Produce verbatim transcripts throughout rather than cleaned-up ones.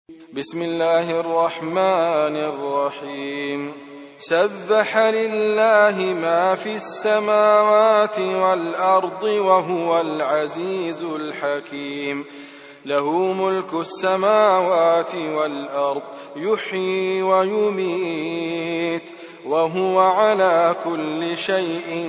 بسم الله الرحمن الرحيم. سبح لله ما في السماوات والأرض وهو العزيز الحكيم. له ملك السماوات والأرض يحيي ويميت وهو على كل شيء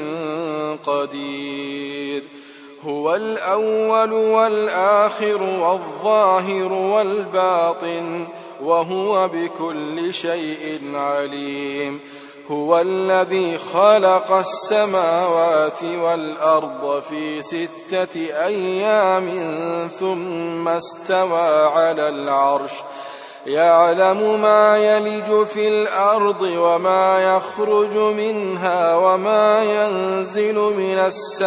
قدير. هو الأول والآخر والظاهر والباطن وهو بكل شيء عليم. هو الذي خلق السماوات والأرض في ستة أيام ثم استوى على العرش يعلم ما يلج في الأرض وما يخرج منها وما ينزل من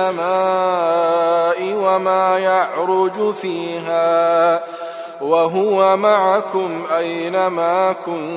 السماء وما يعرج فيها وهو معكم أينما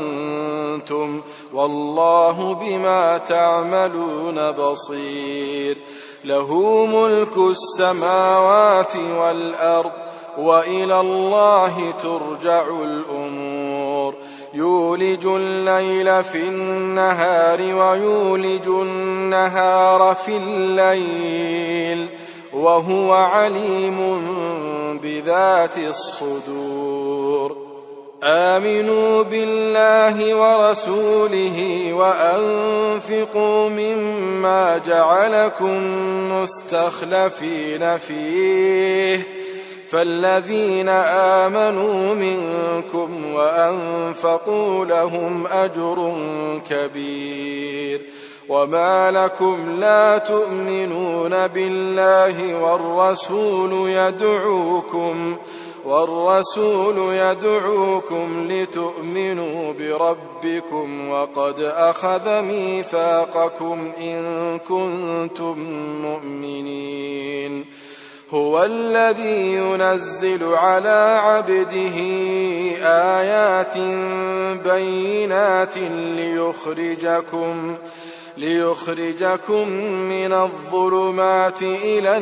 كنتم والله بما تعملون بصير. له ملك السماوات والأرض وإلى الله ترجع الأمور. يولج الليل في النهار ويولج النهار في الليل وهو عليم بذات الصدور. آمنوا بالله ورسوله وأنفقوا مما جعلكم مستخلفين فيه فالذين آمنوا منكم وأنفقوا لهم أجر كبير. وما لكم لا تؤمنون بالله والرسول يدعوكم والرسول يدعوكم لتؤمنوا بربكم وقد أخذ ميثاقكم إن كنتم مؤمنين. هو الذي ينزل على عبده آيات بينات ليخرجكم ليخرجكم من الظلمات إلى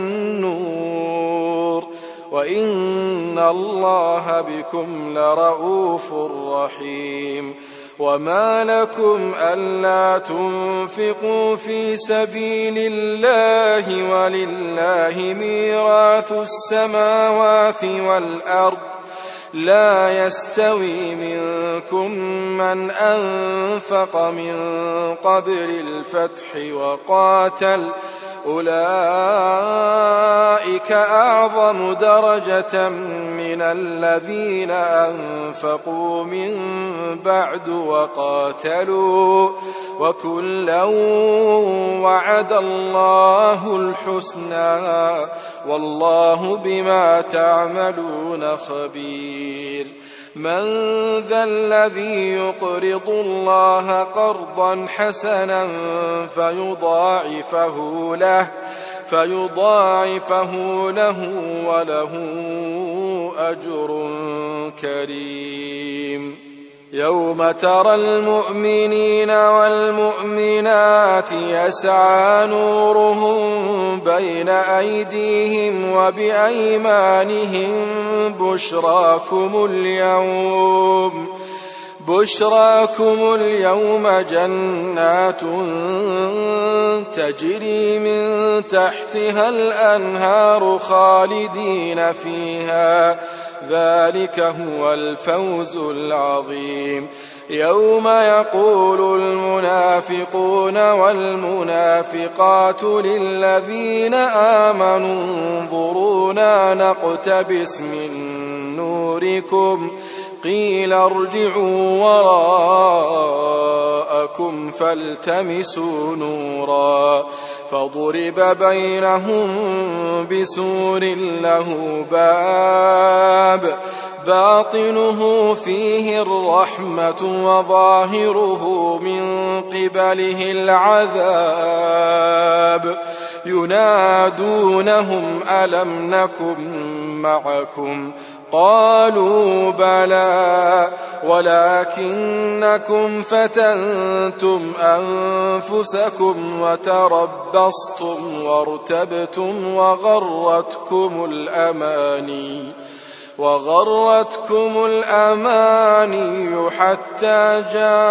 النور وإن الله بكم لرؤوف رحيم. وما لكم ألا تنفقوا في سبيل الله ولله ميراث السماوات والأرض لا يستوي منكم من أنفق من قبل الفتح وقاتل أولئك أعظم درجة من الذين أنفقوا من بعد وقاتلوا وكلا وعد الله الحسنى والله بما تعملون خبير. من ذا الذي يقرض الله قرضا حسنا فيضاعفه له فيضاعفه له وله أجر كريم. يوم ترى المؤمنين والمؤمنات يسعى نورهم بين أيديهم وبأيمانهم بشراكم اليوم بشراكم اليوم جنات تجري من تحتها الأنهار خالدين فيها ذلك هو الفوز العظيم. يوم يقول المنافقون والمنافقات للذين آمنوا انظرونا نقتبس من نوركم قيل ارجعوا وراءكم فالتمسوا نورا فضرب بينهم بسور له باب باطنه فيه الرحمة وظاهره من قبله العذاب. ينادونهم ألم نكن معكم قالوا بلى ولكنكم فتنتم أنفسكم وتربصتم وارتبتم وغرتكم الأماني وغرتكم الأماني حتى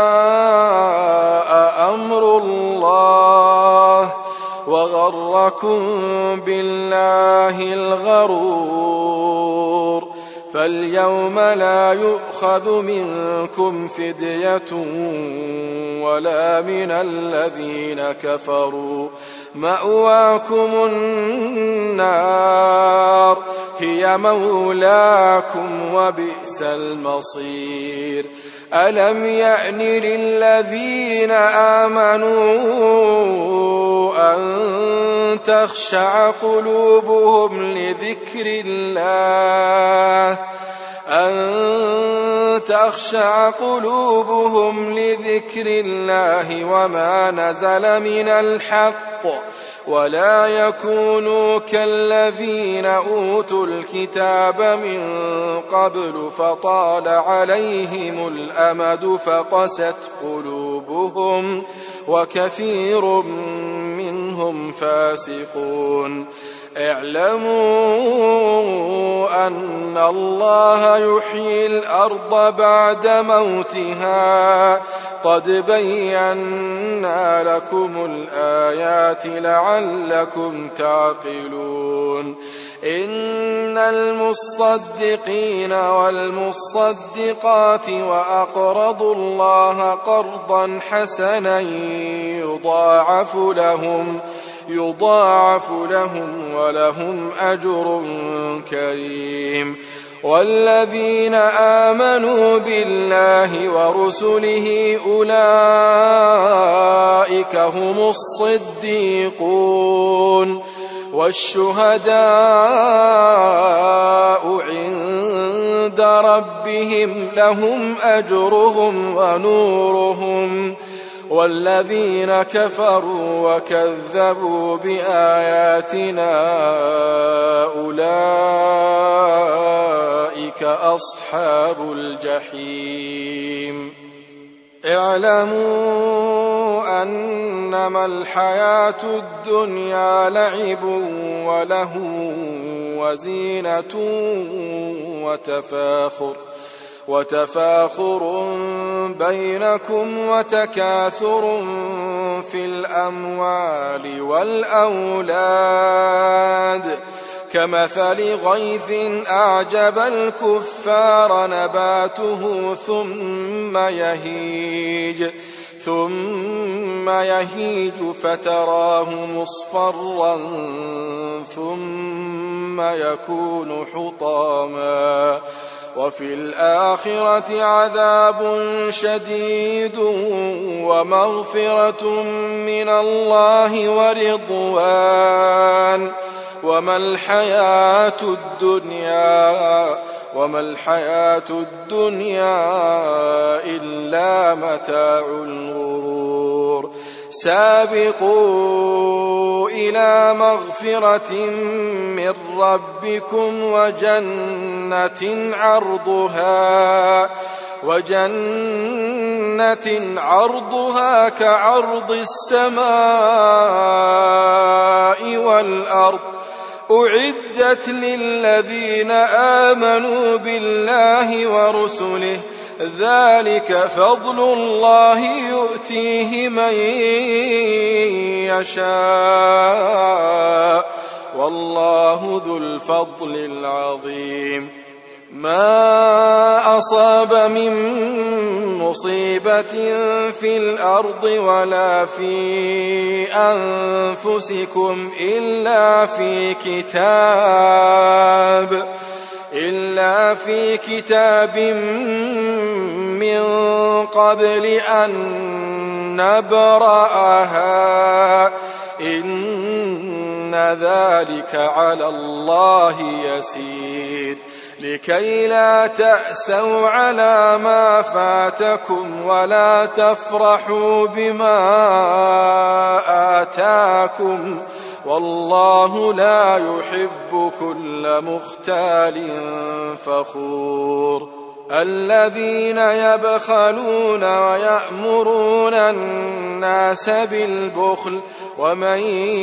جاء أمر الله وغركم بالله الغرور فاليوم لا يؤخذ منكم فدية ولا من الذين كفروا مأواكم النار هي مولاكم وبئس المصير ألم يأن للذين آمنوا أن تخشع قلوبهم لذكر الله أن تخشع قلوبهم لذكر الله وما نزل من الحق ولا يكونوا كالذين أوتوا الكتاب من قبل فطال عليهم الأمد فقست قلوبهم وكثير منهم فاسقون اعلموا أن الله يحيي الأرض بعد موتها قد بينا لكم الآيات لعلكم تعقلون إن المصدقين والمصدقات وأقرضوا الله قرضا حسنا يضاعف لهم يضاعف لهم ولهم أجر كريم والذين آمنوا بالله ورسله أولئك هم الصديقون والشهداء عند ربهم لهم أجرهم ونورهم والذين كفروا وكذبوا بآياتنا أولئك أصحاب الجحيم اعلموا أنما الحياة الدنيا لعب وله وزينة وتفاخر وتفاخر بينكم وتكاثر في الأموال والأولاد كمثل غيث أعجب الكفار نباته ثم يهيج ثم يهيج فتراه مصفرا ثم يكون حطاما وفي الآخرة عذاب شديد ومغفرة من الله ورضوان وما الحياة الدنيا وما الحياة الدنيا إلا متاع الغرور سابقوا إلى مغفرة من ربكم وجنة عرضها وجنة عرضها كعرض السماء والأرض أعدت للذين آمنوا بالله ورسله ذلك فضل الله يؤتيه من يشاء والله ذو الفضل العظيم ما أصاب من مصيبة في الأرض ولا في أنفسكم إلا في كتاب إلا في كتاب من قبل أن نبرأها إن ذلك على الله يسير لكي لا تأسوا على ما فاتكم ولا تفرحوا بما آتاكم والله لا يحب كل مختال فخور الذين يبخلون ويأمرون الناس بالبخل ومن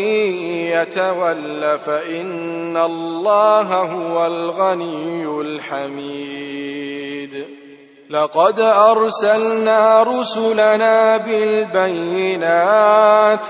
يتول فإن الله هو الغني الحميد. لقد أرسلنا رسلنا بالبينات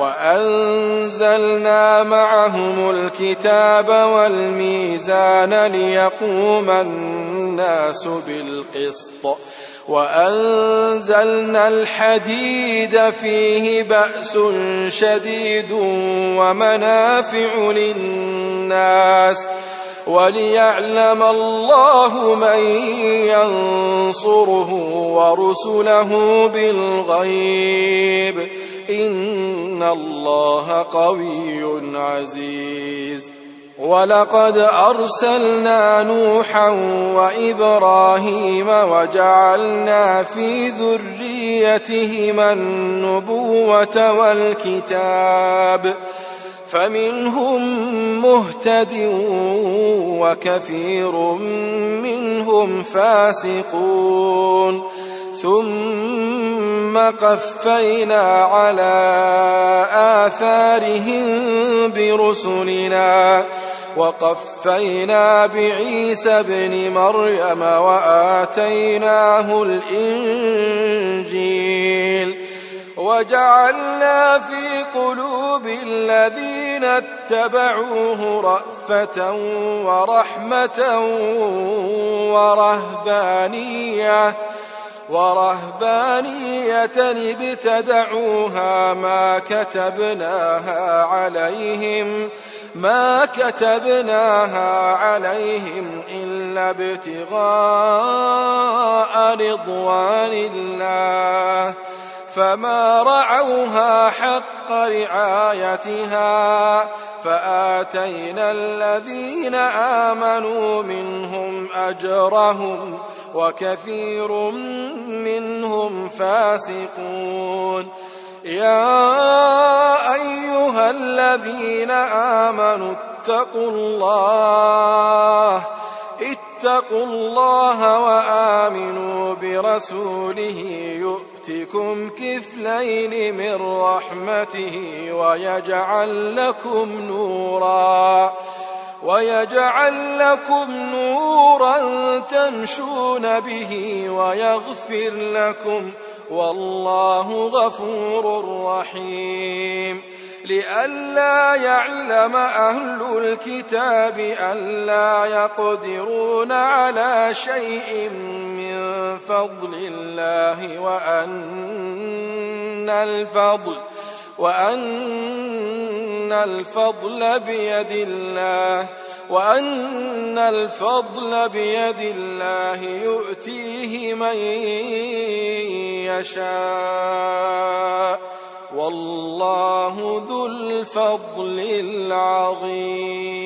وأنزلنا معهم الكتاب والميزان ليقوم الناس بالقسط وأنزلنا الحديد فيه بأس شديد ومنافع للناس وليعلم الله من ينصره ورسله بالغيب إن الله قوي عزيز. ولقد أرسلنا نوحا وإبراهيم وجعلنا في ذريتهما النبوة والكتاب فمنهم مهتد وكثير منهم فاسقون ثم قفينا على آثارهم برسلنا وقفينا بعيسى ابن مريم وآتيناه الإنجيل وجعلنا في قلوب الذين اتبعوه رأفة ورحمة ورهبانية ورهبانية ابتدعوها ما كتبناها عليهم ما كتبناها عليهم إلا ابتغاء رضوان الله فما رعوها حق رعايتها فآتينا الذين آمنوا منهم أجرهم وكثير منهم فاسقون. يا أيها الذين آمنوا اتقوا الله اتقوا الله وآمنوا برسوله يؤتكم كفلين من رحمته ويجعل لكم نورا ويجعل لكم نورا تمشون به ويغفر لكم والله غفور رحيم. لئلا يعلم أهل الكتاب ألا يقدرون على شيء من فضل الله وأن الفضل وأن الفضل بيد الله وأن الفضل بيد الله يؤتيه من يشاء والله ذو الفضل العظيم.